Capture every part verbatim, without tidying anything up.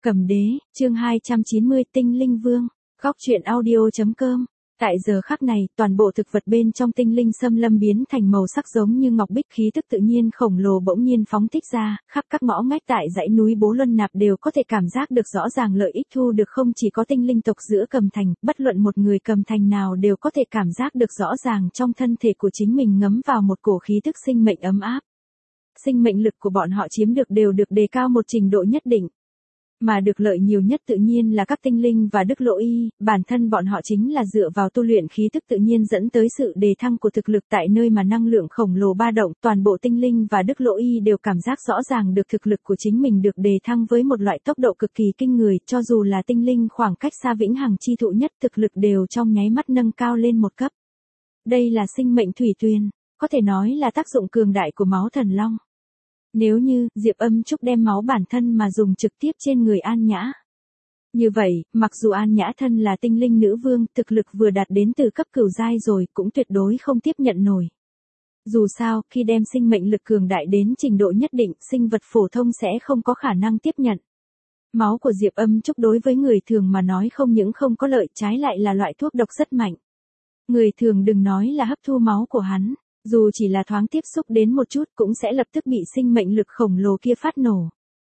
Cầm đế, chương hai trăm chín mươi Tinh Linh Vương, góc truyện audio.com. Tại giờ khắc này, toàn bộ thực vật bên trong tinh linh xâm lâm biến thành màu sắc giống như ngọc bích, khí tức tự nhiên khổng lồ bỗng nhiên phóng thích ra, khắp các ngõ ngách tại dãy núi Bố Luân Nạp đều có thể cảm giác được rõ ràng lợi ích thu được, không chỉ có tinh linh tộc giữa Cầm Thành, bất luận một người Cầm Thành nào đều có thể cảm giác được rõ ràng trong thân thể của chính mình ngấm vào một cổ khí tức sinh mệnh ấm áp. Sinh mệnh lực của bọn họ chiếm được đều được đề cao một trình độ nhất định. Mà được lợi nhiều nhất tự nhiên là các tinh linh và Đức Lộ Y, bản thân bọn họ chính là dựa vào tu luyện khí tức tự nhiên dẫn tới sự đề thăng của thực lực tại nơi mà năng lượng khổng lồ ba động, toàn bộ tinh linh và Đức Lộ Y đều cảm giác rõ ràng được thực lực của chính mình được đề thăng với một loại tốc độ cực kỳ kinh người, cho dù là tinh linh khoảng cách xa vĩnh hằng chi thụ nhất thực lực đều trong nháy mắt nâng cao lên một cấp. Đây là sinh mệnh thủy tuyền, có thể nói là tác dụng cường đại của máu thần long. Nếu như Diệp Âm Trúc đem máu bản thân mà dùng trực tiếp trên người An Nhã. Như vậy, mặc dù An Nhã thân là tinh linh nữ vương, thực lực vừa đạt đến từ cấp cửu giai rồi, cũng tuyệt đối không tiếp nhận nổi. Dù sao, khi đem sinh mệnh lực cường đại đến trình độ nhất định, sinh vật phổ thông sẽ không có khả năng tiếp nhận. Máu của Diệp Âm Trúc đối với người thường mà nói không những không có lợi, trái lại là loại thuốc độc rất mạnh. Người thường đừng nói là hấp thu máu của hắn. Dù chỉ là thoáng tiếp xúc đến một chút cũng sẽ lập tức bị sinh mệnh lực khổng lồ kia phát nổ.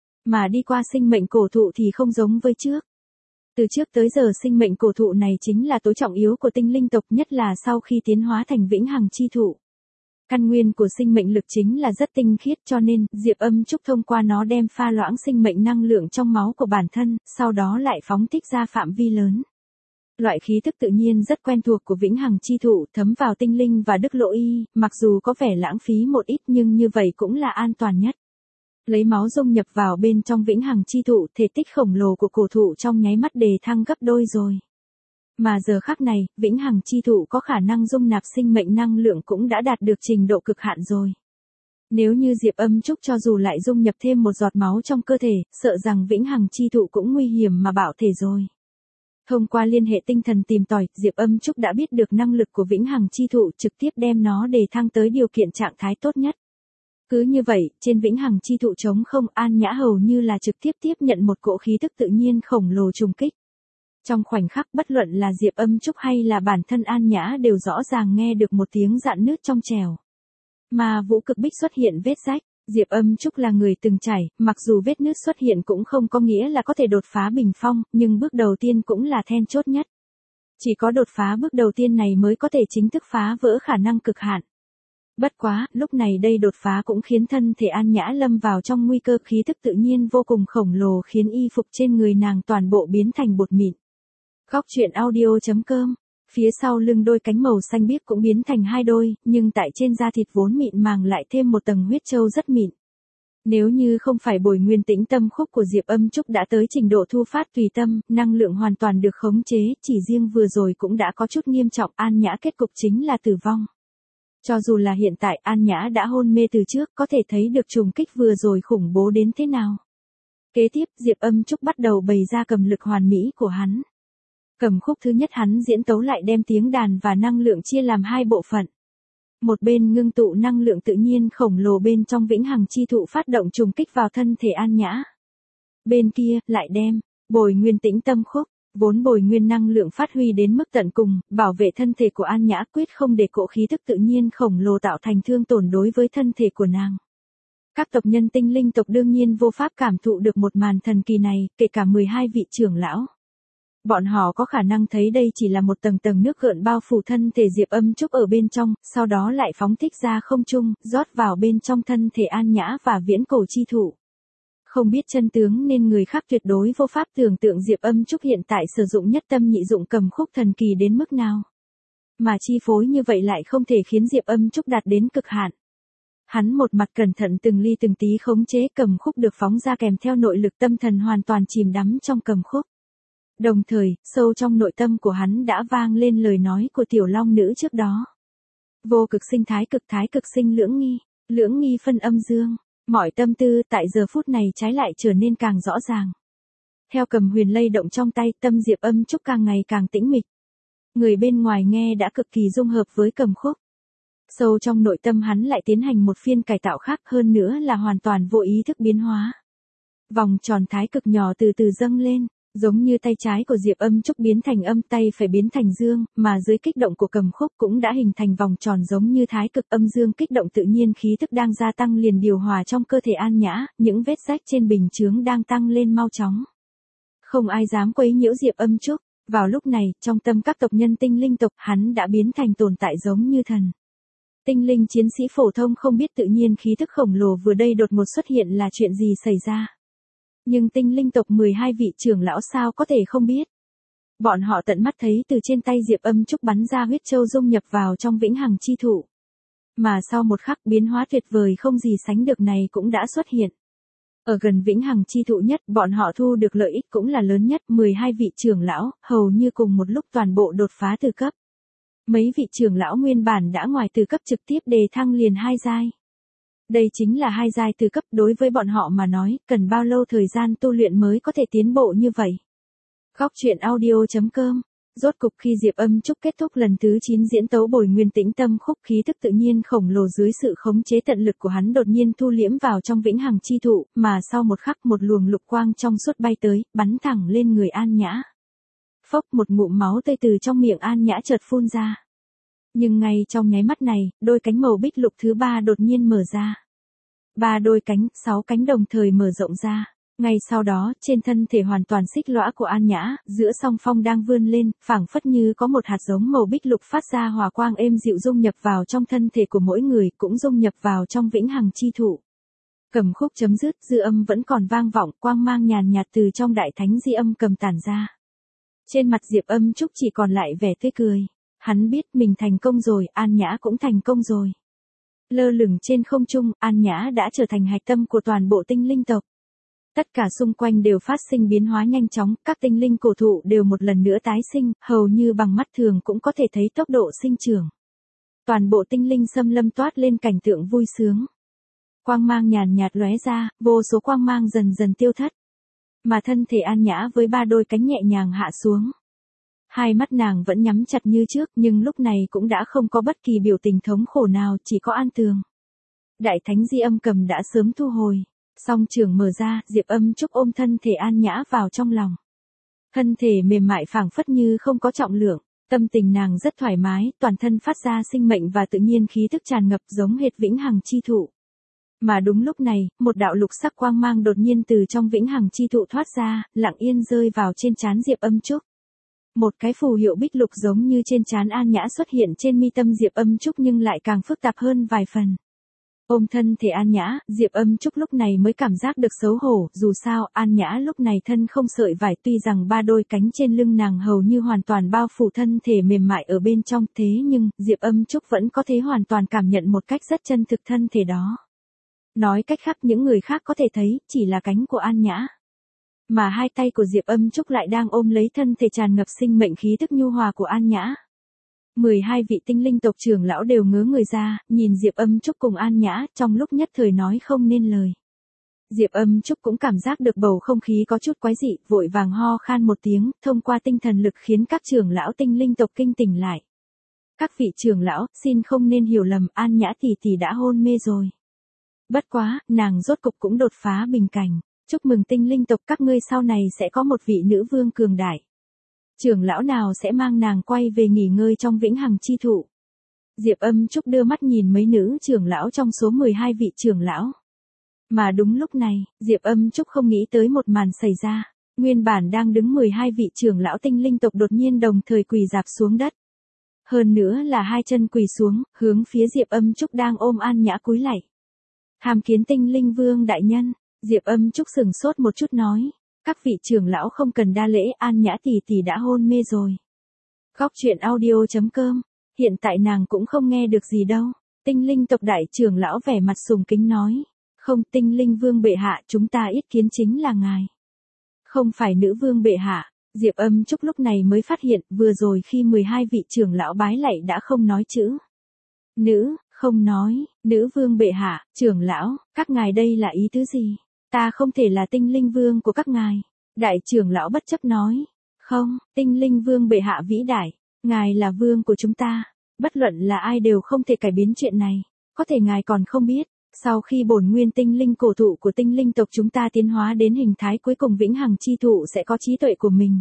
Mà đi qua sinh mệnh cổ thụ thì không giống với trước. Từ trước tới giờ sinh mệnh cổ thụ này chính là tối trọng yếu của tinh linh tộc, nhất là sau khi tiến hóa thành vĩnh hằng chi thụ. Căn nguyên của sinh mệnh lực chính là rất tinh khiết, cho nên Diệp Âm Trúc thông qua nó đem pha loãng sinh mệnh năng lượng trong máu của bản thân, sau đó lại phóng thích ra phạm vi lớn. Loại khí thức tự nhiên rất quen thuộc của vĩnh hằng chi thụ thấm vào tinh linh và Đức Lộ Y, mặc dù có vẻ lãng phí một ít nhưng như vậy cũng là an toàn nhất. Lấy máu dung nhập vào bên trong vĩnh hằng chi thụ, thể tích khổng lồ của cổ thụ trong nháy mắt đề thăng gấp đôi rồi. Mà giờ khắc này, vĩnh hằng chi thụ có khả năng dung nạp sinh mệnh năng lượng cũng đã đạt được trình độ cực hạn rồi. Nếu như Diệp Âm Trúc cho dù lại dung nhập thêm một giọt máu trong cơ thể, sợ rằng vĩnh hằng chi thụ cũng nguy hiểm mà bạo thể rồi. Thông qua liên hệ tinh thần tìm tòi, Diệp Âm Trúc đã biết được năng lực của vĩnh hằng chi thụ, trực tiếp đem nó đề thăng tới điều kiện trạng thái tốt nhất. Cứ như vậy, trên vĩnh hằng chi thụ trống không, An Nhã hầu như là trực tiếp tiếp nhận một cỗ khí tức tự nhiên khổng lồ trùng kích. Trong khoảnh khắc, bất luận là Diệp Âm Trúc hay là bản thân An Nhã đều rõ ràng nghe được một tiếng rạn nứt trong trèo. Mà vũ cực bích xuất hiện vết rách. Diệp Âm Trúc là người từng trải, mặc dù vết nứt xuất hiện cũng không có nghĩa là có thể đột phá bình phong, nhưng bước đầu tiên cũng là then chốt nhất. Chỉ có đột phá bước đầu tiên này mới có thể chính thức phá vỡ khả năng cực hạn. Bất quá, lúc này đây đột phá cũng khiến thân thể An Nhã lâm vào trong nguy cơ, khí tức tự nhiên vô cùng khổng lồ khiến y phục trên người nàng toàn bộ biến thành bột mịn. Góc truyện audio.com. Phía sau lưng đôi cánh màu xanh biếc cũng biến thành hai đôi, nhưng tại trên da thịt vốn mịn màng lại thêm một tầng huyết châu rất mịn. Nếu như không phải bồi nguyên tĩnh tâm khúc của Diệp Âm Trúc đã tới trình độ thu phát tùy tâm, năng lượng hoàn toàn được khống chế, chỉ riêng vừa rồi cũng đã có chút nghiêm trọng, An Nhã kết cục chính là tử vong. Cho dù là hiện tại An Nhã đã hôn mê từ trước, có thể thấy được trùng kích vừa rồi khủng bố đến thế nào. Kế tiếp, Diệp Âm Trúc bắt đầu bày ra cầm lực hoàn mỹ của hắn. Cầm khúc thứ nhất hắn diễn tấu lại đem tiếng đàn và năng lượng chia làm hai bộ phận. Một bên ngưng tụ năng lượng tự nhiên khổng lồ bên trong vĩnh hằng chi thụ phát động trùng kích vào thân thể An Nhã. Bên kia, lại đem, bồi nguyên tĩnh tâm khúc, vốn bồi nguyên năng lượng phát huy đến mức tận cùng, bảo vệ thân thể của An Nhã, quyết không để cỗ khí thức tự nhiên khổng lồ tạo thành thương tổn đối với thân thể của nàng. Các tộc nhân tinh linh tộc đương nhiên vô pháp cảm thụ được một màn thần kỳ này, kể cả mười hai vị trưởng lão. Bọn họ có khả năng thấy đây chỉ là một tầng tầng nước gợn bao phủ thân thể Diệp Âm Trúc ở bên trong, sau đó lại phóng thích ra không trung, rót vào bên trong thân thể An Nhã và viễn cổ chi thụ. Không biết chân tướng nên người khác tuyệt đối vô pháp tưởng tượng Diệp Âm Trúc hiện tại sử dụng nhất tâm nhị dụng cầm khúc thần kỳ đến mức nào. Mà chi phối như vậy lại không thể khiến Diệp Âm Trúc đạt đến cực hạn. Hắn một mặt cẩn thận từng ly từng tí khống chế cầm khúc được phóng ra kèm theo nội lực, tâm thần hoàn toàn chìm đắm trong cầm khúc. Đồng thời, sâu trong nội tâm của hắn đã vang lên lời nói của tiểu long nữ trước đó. Vô cực sinh thái cực, thái cực sinh lưỡng nghi, lưỡng nghi phân âm dương. Mọi tâm tư tại giờ phút này trái lại trở nên càng rõ ràng. Theo cầm huyền lay động trong tay, tâm Diệp Âm Trúc càng ngày càng tĩnh mịch. Người bên ngoài nghe đã cực kỳ dung hợp với cầm khúc. Sâu trong nội tâm hắn lại tiến hành một phiên cải tạo khác, hơn nữa là hoàn toàn vô ý thức biến hóa. Vòng tròn thái cực nhỏ từ từ dâng lên, giống như tay trái của Diệp Âm Trúc biến thành âm, tay phải biến thành dương, mà dưới kích động của cầm khúc cũng đã hình thành vòng tròn giống như thái cực, âm dương kích động tự nhiên, khí thức đang gia tăng liền điều hòa trong cơ thể An Nhã, những vết rách trên bình chướng đang tăng lên mau chóng. Không ai dám quấy nhiễu Diệp Âm Trúc. Vào lúc này, trong tâm các tộc nhân tinh linh tộc, hắn đã biến thành tồn tại giống như thần. Tinh linh chiến sĩ phổ thông không biết tự nhiên khí thức khổng lồ vừa đây đột ngột xuất hiện là chuyện gì xảy ra. Nhưng tinh linh tộc mười hai vị trưởng lão sao có thể không biết. Bọn họ tận mắt thấy từ trên tay Diệp Âm Trúc bắn ra huyết châu dung nhập vào trong vĩnh hằng chi thụ. Mà sau một khắc biến hóa tuyệt vời không gì sánh được này cũng đã xuất hiện. Ở gần vĩnh hằng chi thụ nhất, bọn họ thu được lợi ích cũng là lớn nhất, mười hai vị trưởng lão, hầu như cùng một lúc toàn bộ đột phá từ cấp. Mấy vị trưởng lão nguyên bản đã ngoài từ cấp trực tiếp đề thăng liền hai giai. Đây chính là hai giai từ cấp, đối với bọn họ mà nói, cần bao lâu thời gian tu luyện mới có thể tiến bộ như vậy. Góc truyện audio chấm com. Rốt cục khi Diệp Âm Trúc kết thúc lần thứ chín diễn tấu bồi nguyên tĩnh tâm khúc, khí thức tự nhiên khổng lồ dưới sự khống chế tận lực của hắn đột nhiên thu liễm vào trong vĩnh hằng chi thụ, mà sau một khắc một luồng lục quang trong suốt bay tới, bắn thẳng lên người An Nhã. Phốc, một ngụm máu tươi từ trong miệng An Nhã chợt phun ra. Nhưng ngay trong nháy mắt này, đôi cánh màu bích lục thứ ba đột nhiên mở ra. Ba đôi cánh, sáu cánh đồng thời mở rộng ra. Ngay sau đó, trên thân thể hoàn toàn xích lõa của An Nhã, giữa song phong đang vươn lên, phảng phất như có một hạt giống màu bích lục phát ra hòa quang êm dịu dung nhập vào trong thân thể của mỗi người, cũng dung nhập vào trong vĩnh hằng chi thụ. Cầm khúc chấm dứt, dư âm vẫn còn vang vọng, quang mang nhàn nhạt từ trong đại thánh di âm cầm tản ra. Trên mặt Diệp Âm Trúc chỉ còn lại vẻ tươi cười. Hắn biết mình thành công rồi, An Nhã cũng thành công rồi. Lơ lửng trên không trung, An Nhã đã trở thành hạch tâm của toàn bộ tinh linh tộc. Tất cả xung quanh đều phát sinh biến hóa nhanh chóng, các tinh linh cổ thụ đều một lần nữa tái sinh, hầu như bằng mắt thường cũng có thể thấy tốc độ sinh trưởng. Toàn bộ tinh linh xâm lâm toát lên cảnh tượng vui sướng. Quang mang nhàn nhạt lóe ra, vô số quang mang dần dần tiêu thất. Mà thân thể An Nhã với ba đôi cánh nhẹ nhàng hạ xuống. Hai mắt nàng vẫn nhắm chặt như trước, nhưng lúc này cũng đã không có bất kỳ biểu tình thống khổ nào, chỉ có an tường. Đại thánh di âm cầm đã sớm thu hồi. Song trường mở ra, Diệp Âm Trúc ôm thân thể An Nhã vào trong lòng. Thân thể mềm mại phảng phất như không có trọng lượng, tâm tình nàng rất thoải mái, toàn thân phát ra sinh mệnh và tự nhiên khí thức tràn ngập giống hệt vĩnh hằng chi thụ. Mà đúng lúc này, một đạo lục sắc quang mang đột nhiên từ trong vĩnh hằng chi thụ thoát ra, lặng yên rơi vào trên trán Diệp Âm Trúc. Một cái phù hiệu bích lục giống như trên trán An Nhã xuất hiện trên mi tâm Diệp Âm Trúc nhưng lại càng phức tạp hơn vài phần. Ôm thân thể An Nhã, Diệp Âm Trúc lúc này mới cảm giác được xấu hổ, dù sao, An Nhã lúc này thân không sợi vải, tuy rằng ba đôi cánh trên lưng nàng hầu như hoàn toàn bao phủ thân thể mềm mại ở bên trong, thế nhưng, Diệp Âm Trúc vẫn có thể hoàn toàn cảm nhận một cách rất chân thực thân thể đó. Nói cách khác, những người khác có thể thấy, chỉ là cánh của An Nhã. Mà hai tay của Diệp Âm Trúc lại đang ôm lấy thân thể tràn ngập sinh mệnh khí thức nhu hòa của An Nhã. mười hai vị tinh linh tộc trưởng lão đều ngớ người ra, nhìn Diệp Âm Trúc cùng An Nhã, trong lúc nhất thời nói không nên lời. Diệp Âm Trúc cũng cảm giác được bầu không khí có chút quái dị, vội vàng ho khan một tiếng, thông qua tinh thần lực khiến các trưởng lão tinh linh tộc kinh tỉnh lại. Các vị trưởng lão, xin không nên hiểu lầm, An Nhã tỷ tỷ đã hôn mê rồi. Bất quá, nàng rốt cục cũng đột phá bình cảnh. Chúc mừng tinh linh tộc, các ngươi sau này sẽ có một vị nữ vương cường đại. Trưởng lão nào sẽ mang nàng quay về nghỉ ngơi trong vĩnh hằng chi thụ? Diệp Âm Trúc đưa mắt nhìn mấy nữ trưởng lão trong số mười hai vị trưởng lão. Mà đúng lúc này, Diệp Âm Trúc không nghĩ tới một màn xảy ra. Nguyên bản đang đứng mười hai vị trưởng lão tinh linh tộc đột nhiên đồng thời quỳ rạp xuống đất. Hơn nữa là hai chân quỳ xuống, hướng phía Diệp Âm Trúc đang ôm An Nhã cúi lạy. Tham kiến tinh linh vương đại nhân. Diệp Âm Trúc sừng sốt một chút nói, các vị trưởng lão không cần đa lễ, An Nhã tỷ tỷ đã hôn mê rồi. Góc truyện audio chấm com, hiện tại nàng cũng không nghe được gì đâu. Tinh linh tộc đại trưởng lão vẻ mặt sùng kính nói, không, tinh linh vương bệ hạ, chúng ta yết kiến chính là ngài. Không phải nữ vương bệ hạ. Diệp Âm Trúc lúc này mới phát hiện, vừa rồi khi mười hai vị trưởng lão bái lạy đã không nói chữ nữ, không nói, nữ vương bệ hạ, trưởng lão, các ngài đây là ý tứ gì? Ta không thể là tinh linh vương của các ngài. Đại trưởng lão bất chấp nói. Không, tinh linh vương bệ hạ vĩ đại. Ngài là vương của chúng ta. Bất luận là ai đều không thể cải biến chuyện này. Có thể ngài còn không biết. Sau khi bổn nguyên tinh linh cổ thụ của tinh linh tộc chúng ta tiến hóa đến hình thái cuối cùng vĩnh hằng chi thụ sẽ có trí tuệ của mình.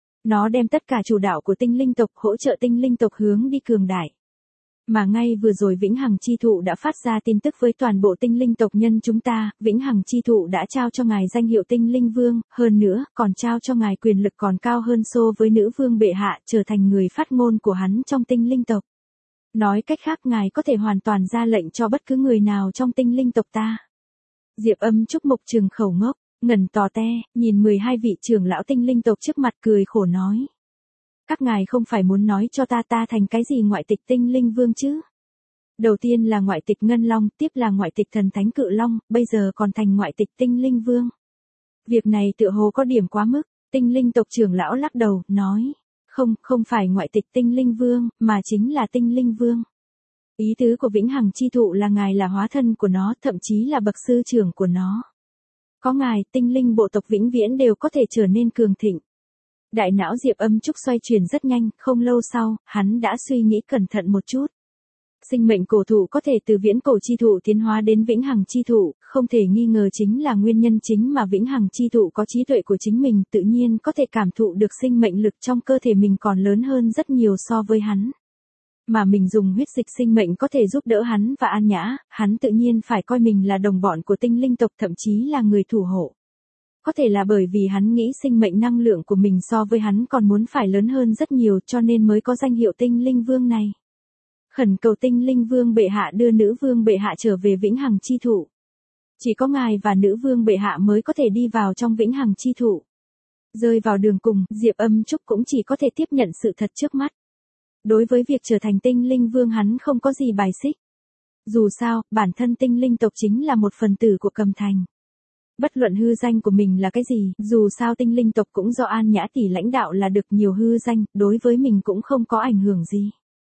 Nó đem tất cả chủ đạo của tinh linh tộc hỗ trợ tinh linh tộc hướng đi cường đại. Mà ngay vừa rồi vĩnh hằng chi thụ đã phát ra tin tức với toàn bộ tinh linh tộc nhân chúng ta, vĩnh hằng chi thụ đã trao cho ngài danh hiệu tinh linh vương, hơn nữa còn trao cho ngài quyền lực còn cao hơn so với nữ vương bệ hạ, trở thành người phát ngôn của hắn trong tinh linh tộc. Nói cách khác ngài có thể hoàn toàn ra lệnh cho bất cứ người nào trong tinh linh tộc ta. Diệp Âm Trúc mục trừng khẩu ngốc, ngẩn tò te, nhìn mười hai vị trưởng lão tinh linh tộc trước mặt cười khổ nói. Các ngài không phải muốn nói cho ta ta thành cái gì ngoại tịch tinh linh vương chứ? Đầu tiên là ngoại tịch ngân long, tiếp là ngoại tịch thần thánh cự long, bây giờ còn thành ngoại tịch tinh linh vương. Việc này tựa hồ có điểm quá mức, tinh linh tộc trưởng lão lắc đầu, nói. Không, không phải ngoại tịch tinh linh vương, mà chính là tinh linh vương. Ý tứ của vĩnh hằng chi thụ là ngài là hóa thân của nó, thậm chí là bậc sư trưởng của nó. Có ngài, tinh linh bộ tộc vĩnh viễn đều có thể trở nên cường thịnh. Đại não Diệp Âm Trúc xoay chuyển rất nhanh, không lâu sau, hắn đã suy nghĩ cẩn thận một chút. Sinh mệnh cổ thụ có thể từ viễn cổ chi thụ tiến hóa đến vĩnh hằng chi thụ, không thể nghi ngờ chính là nguyên nhân chính mà vĩnh hằng chi thụ có trí tuệ của chính mình, tự nhiên có thể cảm thụ được sinh mệnh lực trong cơ thể mình còn lớn hơn rất nhiều so với hắn. Mà mình dùng huyết dịch sinh mệnh có thể giúp đỡ hắn và An Nhã, hắn tự nhiên phải coi mình là đồng bọn của tinh linh tộc, thậm chí là người thủ hộ. Có thể là bởi vì hắn nghĩ sinh mệnh năng lượng của mình so với hắn còn muốn phải lớn hơn rất nhiều cho nên mới có danh hiệu tinh linh vương này. Khẩn cầu tinh linh vương bệ hạ đưa nữ vương bệ hạ trở về vĩnh hằng chi thụ. Chỉ có ngài và nữ vương bệ hạ mới có thể đi vào trong vĩnh hằng chi thụ. Rơi vào đường cùng, Diệp Âm Trúc cũng chỉ có thể tiếp nhận sự thật trước mắt. Đối với việc trở thành tinh linh vương hắn không có gì bài xích. Dù sao, bản thân tinh linh tộc chính là một phần tử của Cầm Thành. Bất luận hư danh của mình là cái gì, dù sao tinh linh tộc cũng do An Nhã tỷ lãnh đạo là được nhiều hư danh, đối với mình cũng không có ảnh hưởng gì.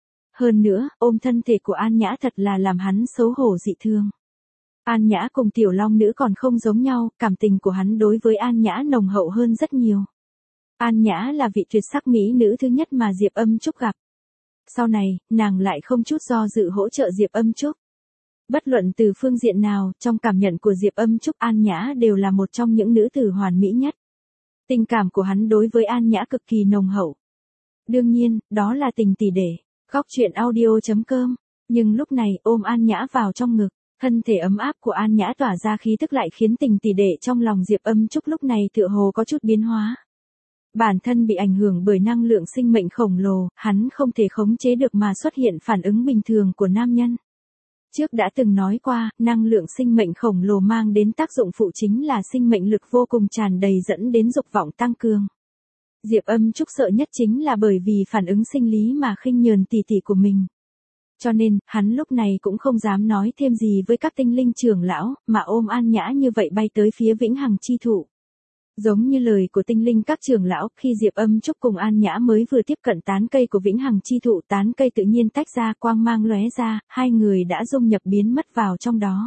Hơn nữa, ôm thân thể của An Nhã thật là làm hắn xấu hổ dị thương. An Nhã cùng tiểu long nữ còn không giống nhau, cảm tình của hắn đối với An Nhã nồng hậu hơn rất nhiều. An Nhã là vị tuyệt sắc mỹ nữ thứ nhất mà Diệp Âm Trúc gặp. Sau này, nàng lại không chút do dự hỗ trợ Diệp Âm Trúc. Bất luận từ phương diện nào, trong cảm nhận của Diệp Âm Trúc, An Nhã đều là một trong những nữ tử hoàn mỹ nhất. Tình cảm của hắn đối với An Nhã cực kỳ nồng hậu. Đương nhiên, đó là tình tỷ đệ. Góc truyện audio chấm com. Nhưng lúc này, ôm An Nhã vào trong ngực, thân thể ấm áp của An Nhã tỏa ra khí tức lại khiến tình tỷ đệ trong lòng Diệp Âm Trúc lúc này tựa hồ có chút biến hóa. Bản thân bị ảnh hưởng bởi năng lượng sinh mệnh khổng lồ, hắn không thể khống chế được mà xuất hiện phản ứng bình thường của nam nhân. Trước đã từng nói qua, năng lượng sinh mệnh khổng lồ mang đến tác dụng phụ chính là sinh mệnh lực vô cùng tràn đầy dẫn đến dục vọng tăng cường. Diệp Âm Trúc sợ nhất chính là bởi vì phản ứng sinh lý mà khinh nhờn tỷ tỷ của mình. Cho nên, hắn lúc này cũng không dám nói thêm gì với các tinh linh trưởng lão, mà ôm An Nhã như vậy bay tới phía vĩnh hằng chi thụ. Giống như lời của tinh linh các trưởng lão, khi Diệp Âm Trúc cùng An Nhã mới vừa tiếp cận tán cây của vĩnh hằng chi thụ, tán cây tự nhiên tách ra, quang mang lóe ra, hai người đã dung nhập biến mất vào trong đó.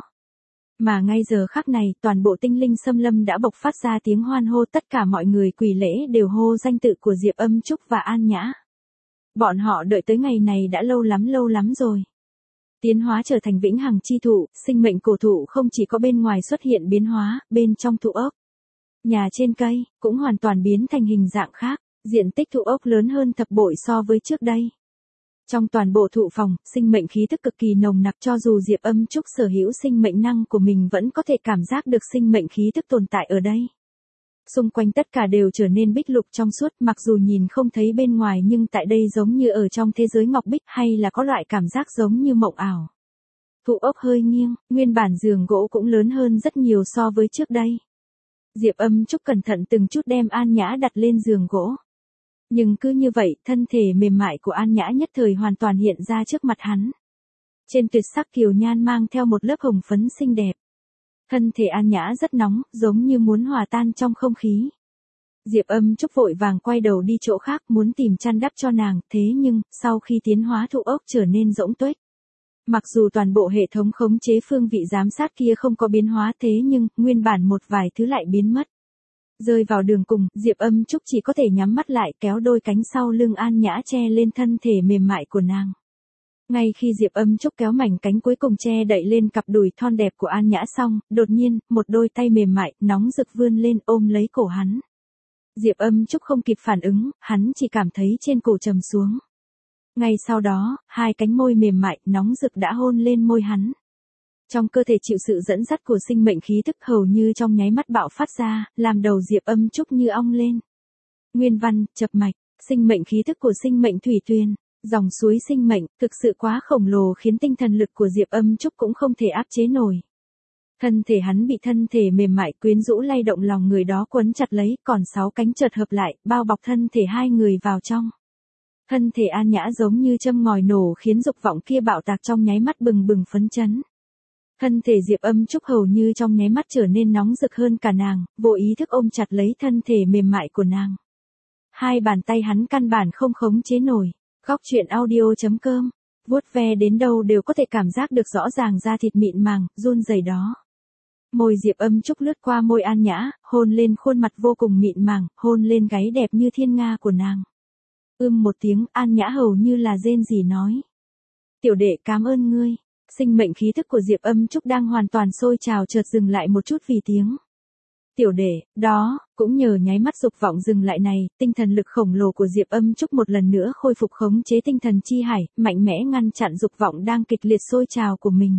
Mà ngay giờ khắc này, toàn bộ tinh linh xâm lâm đã bộc phát ra tiếng hoan hô, tất cả mọi người quỳ lễ đều hô danh tự của Diệp Âm Trúc và An Nhã. Bọn họ đợi tới ngày này đã lâu lắm lâu lắm rồi. Tiến hóa trở thành vĩnh hằng chi thụ, sinh mệnh cổ thụ không chỉ có bên ngoài xuất hiện biến hóa, bên trong thụ ốc, nhà trên cây, cũng hoàn toàn biến thành hình dạng khác, diện tích thụ ốc lớn hơn thập bội so với trước đây. Trong toàn bộ thụ phòng, sinh mệnh khí tức cực kỳ nồng nặc, cho dù Diệp Âm Trúc sở hữu sinh mệnh năng của mình vẫn có thể cảm giác được sinh mệnh khí tức tồn tại ở đây. Xung quanh tất cả đều trở nên bích lục trong suốt, mặc dù nhìn không thấy bên ngoài nhưng tại đây giống như ở trong thế giới ngọc bích, hay là có loại cảm giác giống như mộng ảo. Thụ ốc hơi nghiêng, nguyên bản giường gỗ cũng lớn hơn rất nhiều so với trước đây. Diệp Âm Trúc cẩn thận từng chút đem An Nhã đặt lên giường gỗ. Nhưng cứ như vậy, thân thể mềm mại của An Nhã nhất thời hoàn toàn hiện ra trước mặt hắn. Trên tuyệt sắc kiều nhan mang theo một lớp hồng phấn xinh đẹp. Thân thể An Nhã rất nóng, giống như muốn hòa tan trong không khí. Diệp Âm Trúc vội vàng quay đầu đi chỗ khác muốn tìm chăn đắp cho nàng, thế nhưng, sau khi tiến hóa thụ ốc trở nên rỗng tuếch. Mặc dù toàn bộ hệ thống khống chế phương vị giám sát kia không có biến hóa thế nhưng, nguyên bản một vài thứ lại biến mất. Rơi vào đường cùng, Diệp Âm Trúc chỉ có thể nhắm mắt lại kéo đôi cánh sau lưng An Nhã che lên thân thể mềm mại của nàng. Ngay khi Diệp Âm Trúc kéo mảnh cánh cuối cùng che đậy lên cặp đùi thon đẹp của An Nhã xong, đột nhiên, một đôi tay mềm mại, nóng rực vươn lên ôm lấy cổ hắn. Diệp Âm Trúc không kịp phản ứng, hắn chỉ cảm thấy trên cổ trầm xuống. Ngay sau đó, hai cánh môi mềm mại, nóng rực đã hôn lên môi hắn. Trong cơ thể chịu sự dẫn dắt của sinh mệnh khí tức hầu như trong nháy mắt bạo phát ra, làm đầu Diệp Âm Trúc như ong lên. Nguyên văn, chập mạch, sinh mệnh khí tức của sinh mệnh thủy tuyền, dòng suối sinh mệnh, thực sự quá khổng lồ khiến tinh thần lực của Diệp Âm Trúc cũng không thể áp chế nổi. Thân thể hắn bị thân thể mềm mại quyến rũ lay động lòng người đó quấn chặt lấy, còn sáu cánh chợt hợp lại, bao bọc thân thể hai người vào trong. Thân thể An Nhã giống như châm ngòi nổ khiến dục vọng kia bạo tạc trong nháy mắt bừng bừng phấn chấn. Thân thể Diệp Âm Trúc hầu như trong nháy mắt trở nên nóng rực hơn cả nàng, vô ý thức ôm chặt lấy thân thể mềm mại của nàng. Hai bàn tay hắn căn bản không khống chế nổi. Góc truyện audio chấm com, vuốt ve đến đâu đều có thể cảm giác được rõ ràng da thịt mịn màng, run rẩy đó. Môi Diệp Âm Trúc lướt qua môi An Nhã, hôn lên khuôn mặt vô cùng mịn màng, hôn lên gáy đẹp như thiên nga của nàng. Ưm một tiếng, An Nhã hầu như là rên rỉ nói. Tiểu đệ cảm ơn ngươi. Sinh mệnh khí thức của Diệp Âm Trúc đang hoàn toàn sôi trào chợt dừng lại một chút vì tiếng. Tiểu đệ, đó, cũng nhờ nháy mắt dục vọng dừng lại này, tinh thần lực khổng lồ của Diệp Âm Trúc một lần nữa khôi phục khống chế tinh thần chi hải, mạnh mẽ ngăn chặn dục vọng đang kịch liệt sôi trào của mình.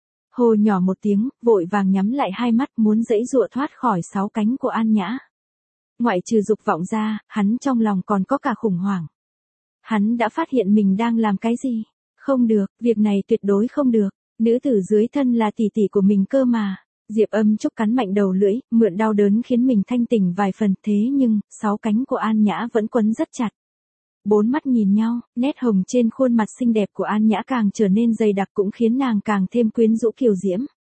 Hô nhỏ một tiếng, vội vàng nhắm lại hai mắt muốn giãy giụa thoát khỏi sáu cánh của An Nhã. Ngoại trừ dục vọng ra, hắn trong lòng còn có cả khủng hoảng. Hắn đã phát hiện mình đang làm cái gì? Không được, việc này tuyệt đối không được, nữ tử dưới thân là tỷ tỷ của mình cơ mà. Diệp Âm Trúc cắn mạnh đầu lưỡi, mượn đau đớn khiến mình thanh tỉnh vài phần, thế nhưng, sáu cánh của An Nhã vẫn quấn rất chặt. Bốn mắt nhìn nhau, nét hồng trên khuôn mặt xinh đẹp của An Nhã càng trở nên dày đặc cũng khiến nàng càng thêm quyến rũ kiều diễm.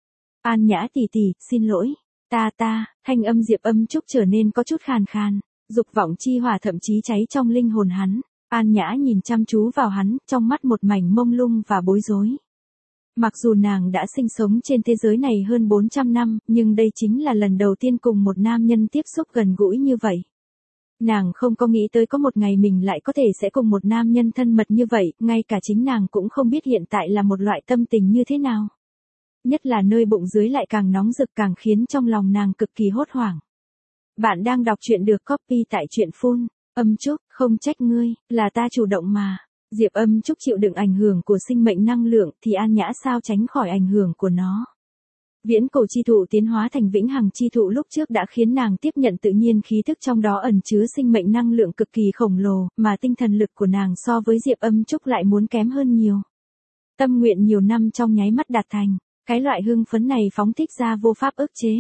An Nhã tỷ tỷ, xin lỗi, ta ta, thanh âm Diệp Âm Trúc trở nên có chút khàn khàn, dục vọng chi hỏa thậm chí cháy trong linh hồn hắn. An Nhã nhìn chăm chú vào hắn, trong mắt một mảnh mông lung và bối rối. Mặc dù nàng đã sinh sống trên thế giới này hơn bốn trăm năm, nhưng đây chính là lần đầu tiên cùng một nam nhân tiếp xúc gần gũi như vậy. Nàng không có nghĩ tới có một ngày mình lại có thể sẽ cùng một nam nhân thân mật như vậy, ngay cả chính nàng cũng không biết hiện tại là một loại tâm tình như thế nào. Nhất là nơi bụng dưới lại càng nóng rực càng khiến trong lòng nàng cực kỳ hốt hoảng. Bạn đang đọc truyện được copy tại truyện phun. Âm Trúc, không trách ngươi, là ta chủ động mà. Diệp Âm Trúc chịu đựng ảnh hưởng của sinh mệnh năng lượng thì An Nhã sao tránh khỏi ảnh hưởng của nó. Viễn cổ chi thụ tiến hóa thành vĩnh hằng chi thụ lúc trước đã khiến nàng tiếp nhận tự nhiên khí thức trong đó ẩn chứa sinh mệnh năng lượng cực kỳ khổng lồ, mà tinh thần lực của nàng so với Diệp Âm Trúc lại muốn kém hơn nhiều. Tâm nguyện nhiều năm trong nháy mắt đạt thành, cái loại hưng phấn này phóng thích ra vô pháp ức chế.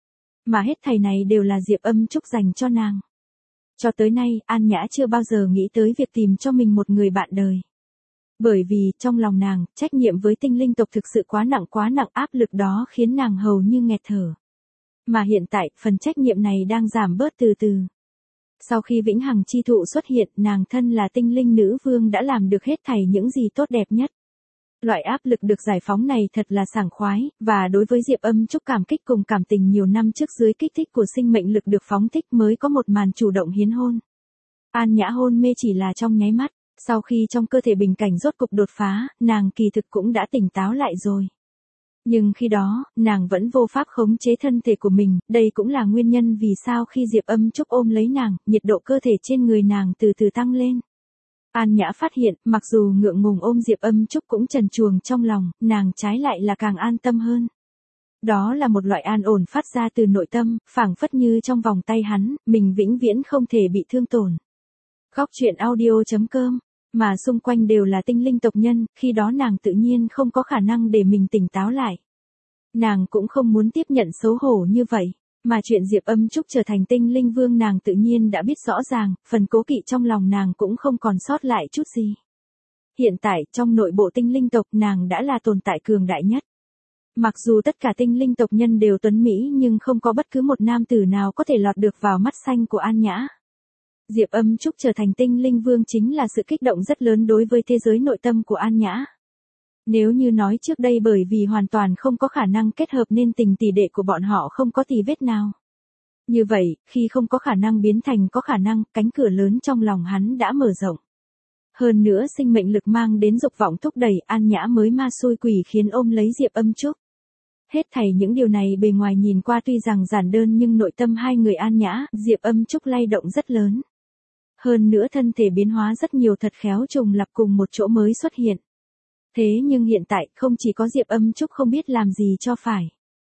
Mà hết thảy này đều là Diệp Âm Trúc dành cho nàng. Cho tới nay, An Nhã chưa bao giờ nghĩ tới việc tìm cho mình một người bạn đời. Bởi vì, trong lòng nàng, trách nhiệm với tinh linh tộc thực sự quá nặng quá nặng, áp lực đó khiến nàng hầu như nghẹt thở. Mà hiện tại, phần trách nhiệm này đang giảm bớt từ từ. Sau khi vĩnh hằng chi thụ xuất hiện, nàng thân là tinh linh nữ vương đã làm được hết thảy những gì tốt đẹp nhất. Loại áp lực được giải phóng này thật là sảng khoái, và đối với Diệp Âm Trúc cảm kích cùng cảm tình nhiều năm trước dưới kích thích của sinh mệnh lực được phóng thích mới có một màn chủ động hiến hôn. An Nhã hôn mê chỉ là trong nháy mắt, sau khi trong cơ thể bình cảnh rốt cục đột phá, nàng kỳ thực cũng đã tỉnh táo lại rồi. Nhưng khi đó, nàng vẫn vô pháp khống chế thân thể của mình, đây cũng là nguyên nhân vì sao khi Diệp Âm Trúc ôm lấy nàng, nhiệt độ cơ thể trên người nàng từ từ tăng lên. An Nhã phát hiện, mặc dù ngượng ngùng ôm Diệp Âm Trúc cũng trần truồng trong lòng, nàng trái lại là càng an tâm hơn. Đó là một loại an ổn phát ra từ nội tâm, phảng phất như trong vòng tay hắn, mình vĩnh viễn không thể bị thương tổn. Góc truyện audio chấm com, mà xung quanh đều là tinh linh tộc nhân, khi đó nàng tự nhiên không có khả năng để mình tỉnh táo lại. Nàng cũng không muốn tiếp nhận xấu hổ như vậy. Mà chuyện Diệp Âm Trúc trở thành tinh linh vương nàng tự nhiên đã biết rõ ràng, phần cố kỵ trong lòng nàng cũng không còn sót lại chút gì. Hiện tại, trong nội bộ tinh linh tộc nàng đã là tồn tại cường đại nhất. Mặc dù tất cả tinh linh tộc nhân đều tuấn mỹ nhưng không có bất cứ một nam tử nào có thể lọt được vào mắt xanh của An Nhã. Diệp Âm Trúc trở thành tinh linh vương chính là sự kích động rất lớn đối với thế giới nội tâm của An Nhã. Nếu như nói trước đây bởi vì hoàn toàn không có khả năng kết hợp nên tình tỷ đệ của bọn họ không có tì vết nào. Như vậy, khi không có khả năng biến thành có khả năng, cánh cửa lớn trong lòng hắn đã mở rộng. Hơn nữa sinh mệnh lực mang đến dục vọng thúc đẩy, An Nhã mới ma xui quỷ khiến ôm lấy Diệp Âm Trúc. Hết thảy những điều này bề ngoài nhìn qua tuy rằng giản đơn nhưng nội tâm hai người An Nhã, Diệp Âm Trúc lay động rất lớn. Hơn nữa thân thể biến hóa rất nhiều thật khéo trùng lặp cùng một chỗ mới xuất hiện. Thế nhưng hiện tại không chỉ có Diệp Âm Trúc không biết làm gì cho phải.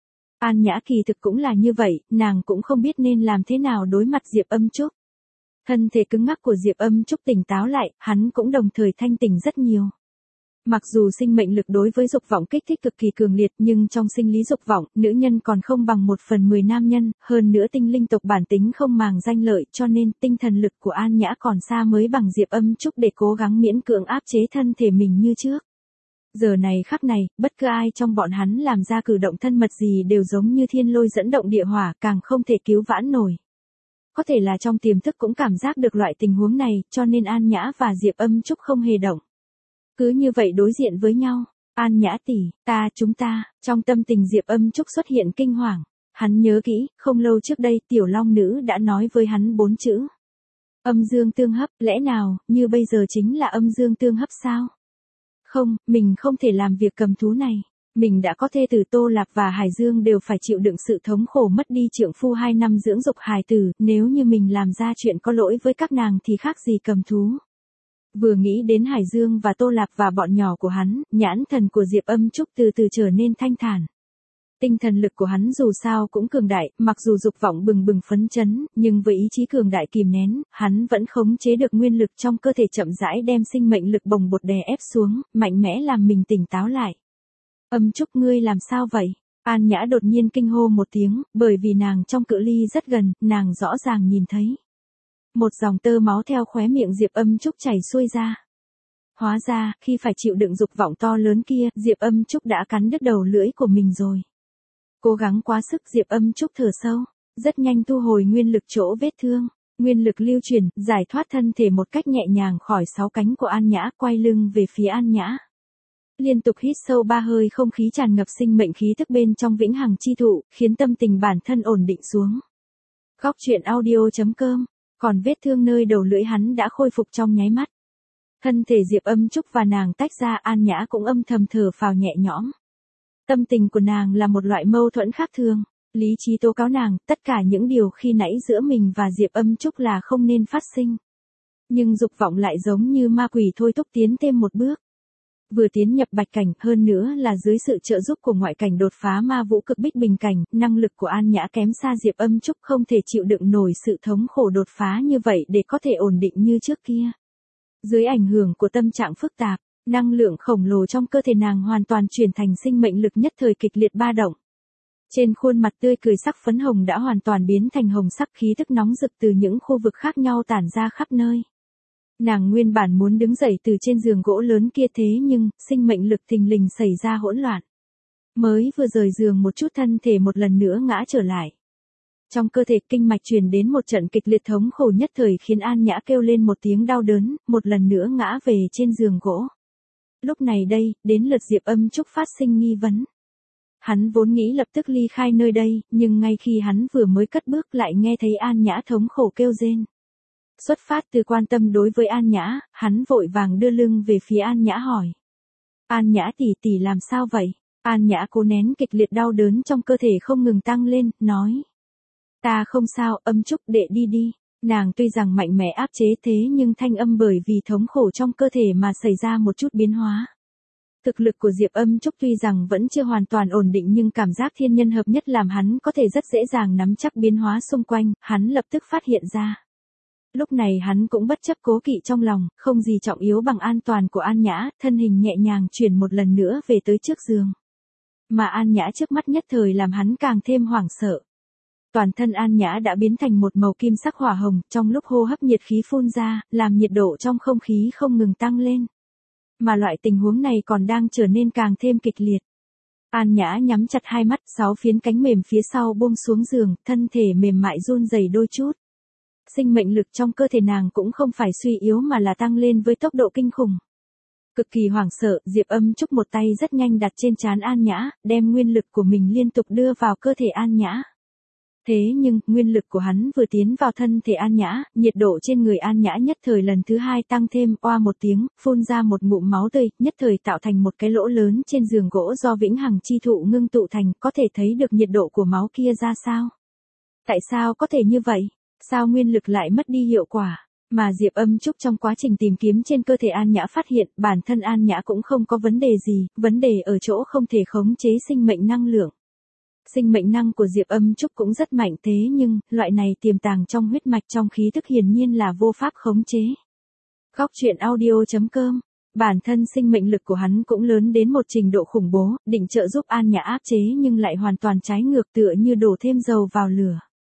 An Nhã kỳ thực cũng là như vậy, nàng cũng không biết nên làm thế nào đối mặt Diệp Âm Trúc. Thân thể cứng ngắc của Diệp Âm Trúc tỉnh táo lại, hắn cũng đồng thời thanh tỉnh rất nhiều. Mặc dù sinh mệnh lực đối với dục vọng kích thích cực kỳ cường liệt nhưng trong sinh lý dục vọng, nữ nhân còn không bằng một phần mười nam nhân, hơn nữa tinh linh tộc bản tính không màng danh lợi cho nên tinh thần lực của An Nhã còn xa mới bằng Diệp Âm Trúc để cố gắng miễn cưỡng áp chế thân thể mình như trước. Giờ này khắc này, bất cứ ai trong bọn hắn làm ra cử động thân mật gì đều giống như thiên lôi dẫn động địa hỏa, càng không thể cứu vãn nổi. Có thể là trong tiềm thức cũng cảm giác được loại tình huống này, cho nên An Nhã và Diệp Âm Trúc không hề động. Cứ như vậy đối diện với nhau, An Nhã tỷ, ta, chúng ta, trong tâm tình Diệp Âm Trúc xuất hiện kinh hoàng. Hắn nhớ kỹ, không lâu trước đây tiểu long nữ đã nói với hắn bốn chữ. Âm dương tương hấp, lẽ nào, như bây giờ chính là âm dương tương hấp sao? Không, mình không thể làm việc cầm thú này. Mình đã có thê tử Tô Lạp và Hải Dương đều phải chịu đựng sự thống khổ mất đi trượng phu hai năm dưỡng dục hài tử, nếu như mình làm ra chuyện có lỗi với các nàng thì khác gì cầm thú. Vừa nghĩ đến Hải Dương và Tô Lạp và bọn nhỏ của hắn, nhãn thần của Diệp Âm Trúc từ từ trở nên thanh thản. Tinh thần lực của hắn dù sao cũng cường đại, mặc dù dục vọng bừng bừng phấn chấn, nhưng với ý chí cường đại kìm nén, hắn vẫn khống chế được nguyên lực trong cơ thể chậm rãi đem sinh mệnh lực bồng bột đè ép xuống, mạnh mẽ làm mình tỉnh táo lại. Âm Trúc ngươi làm sao vậy? An Nhã đột nhiên kinh hô một tiếng, bởi vì nàng trong cự ly rất gần, nàng rõ ràng nhìn thấy. Một dòng tơ máu theo khóe miệng Diệp Âm Trúc chảy xuôi ra. Hóa ra, khi phải chịu đựng dục vọng to lớn kia, Diệp Âm Trúc đã cắn đứt đầu lưỡi của mình rồi. Cố gắng quá sức Diệp Âm Trúc thở sâu, rất nhanh thu hồi nguyên lực chỗ vết thương, nguyên lực lưu chuyển, giải thoát thân thể một cách nhẹ nhàng khỏi sáu cánh của An Nhã, quay lưng về phía An Nhã. Liên tục hít sâu ba hơi không khí tràn ngập sinh mệnh khí thức bên trong vĩnh hằng chi thụ, khiến tâm tình bản thân ổn định xuống. Góc truyện audio chấm com, còn vết thương nơi đầu lưỡi hắn đã khôi phục trong nháy mắt. Thân thể Diệp Âm Trúc và nàng tách ra, An Nhã cũng âm thầm thở phào nhẹ nhõm. Tâm tình của nàng là một loại mâu thuẫn khác thường, lý trí tố cáo nàng, tất cả những điều khi nãy giữa mình và Diệp Âm Trúc là không nên phát sinh. Nhưng dục vọng lại giống như ma quỷ thôi thúc tiến thêm một bước. Vừa tiến nhập bạch cảnh, hơn nữa là dưới sự trợ giúp của ngoại cảnh đột phá ma vũ cực bích bình cảnh, năng lực của An Nhã kém xa Diệp Âm Trúc không thể chịu đựng nổi sự thống khổ đột phá như vậy để có thể ổn định như trước kia. Dưới ảnh hưởng của tâm trạng phức tạp, năng lượng khổng lồ trong cơ thể nàng hoàn toàn chuyển thành sinh mệnh lực nhất thời kịch liệt ba động. Trên khuôn mặt tươi cười sắc phấn hồng đã hoàn toàn biến thành hồng sắc, khí tức nóng rực từ những khu vực khác nhau tản ra khắp nơi. Nàng nguyên bản muốn đứng dậy từ trên giường gỗ lớn kia thế nhưng, sinh mệnh lực thình lình xảy ra hỗn loạn. Mới vừa rời giường một chút thân thể một lần nữa ngã trở lại. Trong cơ thể kinh mạch truyền đến một trận kịch liệt thống khổ nhất thời khiến An Nhã kêu lên một tiếng đau đớn, một lần nữa ngã về trên giường gỗ. Lúc này đây, đến lượt Diệp Âm Trúc phát sinh nghi vấn. Hắn vốn nghĩ lập tức ly khai nơi đây, nhưng ngay khi hắn vừa mới cất bước lại nghe thấy An Nhã thống khổ kêu rên. Xuất phát từ quan tâm đối với An Nhã, hắn vội vàng đưa lưng về phía An Nhã hỏi. An Nhã tỷ tỷ làm sao vậy? An Nhã cố nén kịch liệt đau đớn trong cơ thể không ngừng tăng lên, nói. Ta không sao, Âm Trúc đệ đi đi. Nàng tuy rằng mạnh mẽ áp chế thế nhưng thanh âm bởi vì thống khổ trong cơ thể mà xảy ra một chút biến hóa. Thực lực của Diệp Âm Trúc tuy rằng vẫn chưa hoàn toàn ổn định nhưng cảm giác thiên nhân hợp nhất làm hắn có thể rất dễ dàng nắm chắc biến hóa xung quanh, hắn lập tức phát hiện ra. Lúc này hắn cũng bất chấp cố kỵ trong lòng, không gì trọng yếu bằng an toàn của An Nhã, thân hình nhẹ nhàng chuyển một lần nữa về tới trước giường. Mà An Nhã trước mắt nhất thời làm hắn càng thêm hoảng sợ. Toàn thân An Nhã đã biến thành một màu kim sắc hỏa hồng, trong lúc hô hấp nhiệt khí phun ra, làm nhiệt độ trong không khí không ngừng tăng lên. Mà loại tình huống này còn đang trở nên càng thêm kịch liệt. An Nhã nhắm chặt hai mắt, sáu phiến cánh mềm phía sau buông xuống giường, thân thể mềm mại run rẩy đôi chút. Sinh mệnh lực trong cơ thể nàng cũng không phải suy yếu mà là tăng lên với tốc độ kinh khủng. Cực kỳ hoảng sợ, Diệp Âm Trúc một tay rất nhanh đặt trên trán An Nhã, đem nguyên lực của mình liên tục đưa vào cơ thể An Nhã. Thế nhưng, nguyên lực của hắn vừa tiến vào thân thể An Nhã, nhiệt độ trên người An Nhã nhất thời lần thứ hai tăng thêm, oa một tiếng, phun ra một ngụm máu tươi, nhất thời tạo thành một cái lỗ lớn trên giường gỗ do vĩnh hằng chi thụ ngưng tụ thành, có thể thấy được nhiệt độ của máu kia ra sao. Tại sao có thể như vậy? Sao nguyên lực lại mất đi hiệu quả? Mà Diệp Âm Trúc trong quá trình tìm kiếm trên cơ thể An Nhã phát hiện, bản thân An Nhã cũng không có vấn đề gì, vấn đề ở chỗ không thể khống chế sinh mệnh năng lượng. Sinh mệnh năng của Diệp Âm Trúc cũng rất mạnh thế nhưng, loại này tiềm tàng trong huyết mạch trong khí tức hiển nhiên là vô pháp khống chế. Góc truyện audio.com. Bản thân sinh mệnh lực của hắn cũng lớn đến một trình độ khủng bố, định trợ giúp An Nhã áp chế nhưng lại hoàn toàn trái ngược tựa như đổ thêm dầu vào lửa.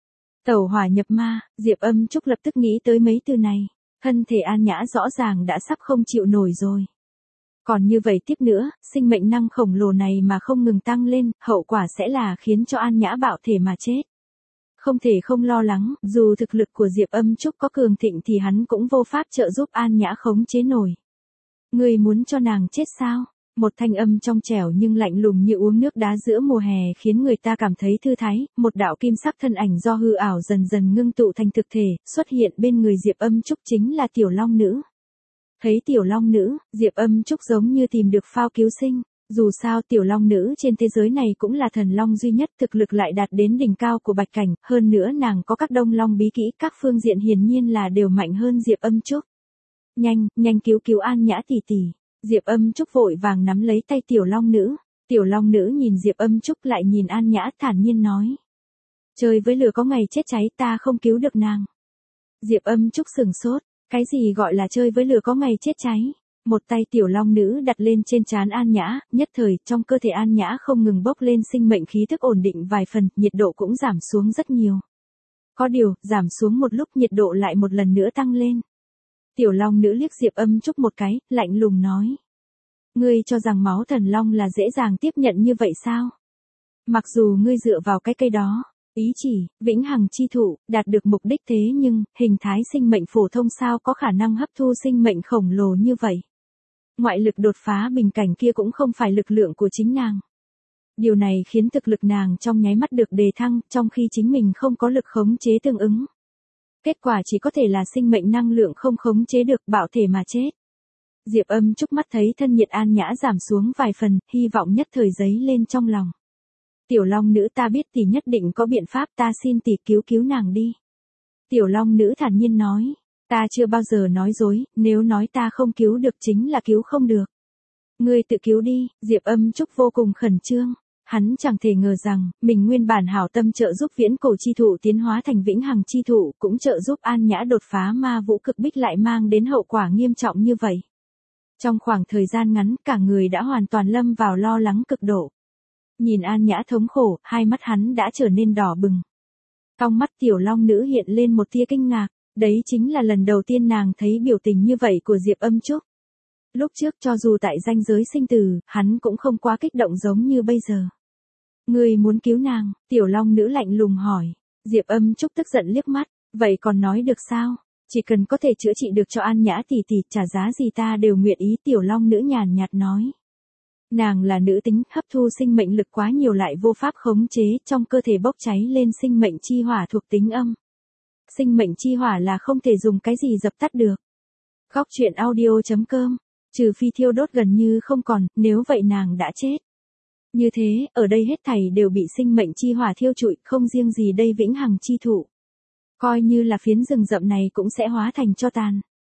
Tẩu hỏa nhập ma, Diệp Âm Trúc lập tức nghĩ tới mấy từ này. Thân thể An Nhã rõ ràng đã sắp không chịu nổi rồi. Còn như vậy tiếp nữa, sinh mệnh năng khổng lồ này mà không ngừng tăng lên, hậu quả sẽ là khiến cho An Nhã bạo thể mà chết. Không thể không lo lắng, dù thực lực của Diệp Âm Trúc có cường thịnh thì hắn cũng vô pháp trợ giúp An Nhã khống chế nổi. Ngươi muốn cho nàng chết sao? Một thanh âm trong trẻo nhưng lạnh lùng như uống nước đá giữa mùa hè khiến người ta cảm thấy thư thái, một đạo kim sắc thân ảnh do hư ảo dần dần ngưng tụ thành thực thể, xuất hiện bên người Diệp Âm Trúc chính là Tiểu Long Nữ. Thấy Tiểu Long Nữ, Diệp Âm Trúc giống như tìm được phao cứu sinh, dù sao Tiểu Long Nữ trên thế giới này cũng là thần long duy nhất, thực lực lại đạt đến đỉnh cao của Bạch Cảnh, hơn nữa nàng có các đông long bí kỹ, các phương diện hiển nhiên là đều mạnh hơn Diệp Âm Trúc. Nhanh, nhanh cứu cứu An Nhã tỷ tỷ. Diệp Âm Trúc vội vàng nắm lấy tay Tiểu Long Nữ. Tiểu Long Nữ nhìn Diệp Âm Trúc lại nhìn An Nhã thản nhiên nói. Chơi với lửa có ngày chết cháy, ta không cứu được nàng. Diệp Âm Trúc sửng sốt, cái gì gọi là chơi với lửa có ngày chết cháy? Một tay Tiểu Long Nữ đặt lên trên trán An Nhã, nhất thời trong cơ thể An Nhã không ngừng bốc lên sinh mệnh khí thức ổn định vài phần, nhiệt độ cũng giảm xuống rất nhiều. Có điều, giảm xuống một lúc nhiệt độ lại một lần nữa tăng lên. Tiểu Long Nữ liếc Diệp Âm Trúc một cái, lạnh lùng nói. Ngươi cho rằng máu thần long là dễ dàng tiếp nhận như vậy sao? Mặc dù ngươi dựa vào cái cây đó, ý chỉ, vĩnh hằng chi thụ, đạt được mục đích thế nhưng, hình thái sinh mệnh phổ thông sao có khả năng hấp thu sinh mệnh khổng lồ như vậy? Ngoại lực đột phá bình cảnh kia cũng không phải lực lượng của chính nàng. Điều này khiến thực lực nàng trong nháy mắt được đề thăng, trong khi chính mình không có lực khống chế tương ứng. Kết quả chỉ có thể là sinh mệnh năng lượng không khống chế được, bạo thể mà chết. Diệp Âm Trúc mắt thấy thân nhiệt An Nhã giảm xuống vài phần, hy vọng nhất thời giấy lên trong lòng. Tiểu Long Nữ ta biết tỷ nhất định có biện pháp, ta xin tỷ cứu cứu nàng đi. Tiểu Long Nữ thản nhiên nói, ta chưa bao giờ nói dối, nếu nói ta không cứu được chính là cứu không được. Ngươi tự cứu đi. Diệp Âm Trúc vô cùng khẩn trương. Hắn chẳng thể ngờ rằng, mình nguyên bản hảo tâm trợ giúp viễn cổ chi thụ tiến hóa thành vĩnh hằng chi thụ, cũng trợ giúp An Nhã đột phá ma vũ cực bích lại mang đến hậu quả nghiêm trọng như vậy. Trong khoảng thời gian ngắn, cả người đã hoàn toàn lâm vào lo lắng cực độ. Nhìn An Nhã thống khổ, hai mắt hắn đã trở nên đỏ bừng. Trong mắt Tiểu Long Nữ hiện lên một tia kinh ngạc, đấy chính là lần đầu tiên nàng thấy biểu tình như vậy của Diệp Âm Trúc. Lúc trước cho dù tại ranh giới sinh tử, hắn cũng không quá kích động giống như bây giờ. Ngươi muốn cứu nàng? Tiểu Long Nữ lạnh lùng hỏi. Diệp Âm Trúc tức giận liếc mắt, vậy còn nói được sao? Chỉ cần có thể chữa trị được cho An Nhã tỷ tỷ, trả giá gì ta đều nguyện ý. Tiểu Long Nữ nhàn nhạt nói. Nàng là nữ tính, hấp thu sinh mệnh lực quá nhiều lại vô pháp khống chế, trong cơ thể bốc cháy lên sinh mệnh chi hỏa thuộc tính âm. Sinh mệnh chi hỏa là không thể dùng cái gì dập tắt được. Góc truyện audio.com. Trừ phi thiêu đốt gần như không còn, nếu vậy nàng đã chết. Như thế, ở đây hết thảy đều bị sinh mệnh chi hỏa thiêu trụi, không riêng gì đây vĩnh hằng chi thụ. Coi như là phiến rừng rậm này cũng sẽ hóa thành tro tàn.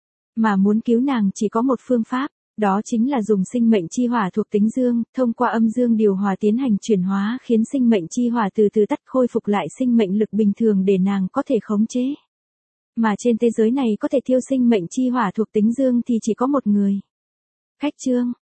Mà muốn cứu nàng chỉ có một phương pháp, đó chính là dùng sinh mệnh chi hỏa thuộc tính dương, thông qua âm dương điều hòa tiến hành chuyển hóa khiến sinh mệnh chi hỏa từ từ tắt khôi phục lại sinh mệnh lực bình thường để nàng có thể khống chế. Mà trên thế giới này có thể thiêu sinh mệnh chi hỏa thuộc tính dương thì chỉ có một người. Khách chương.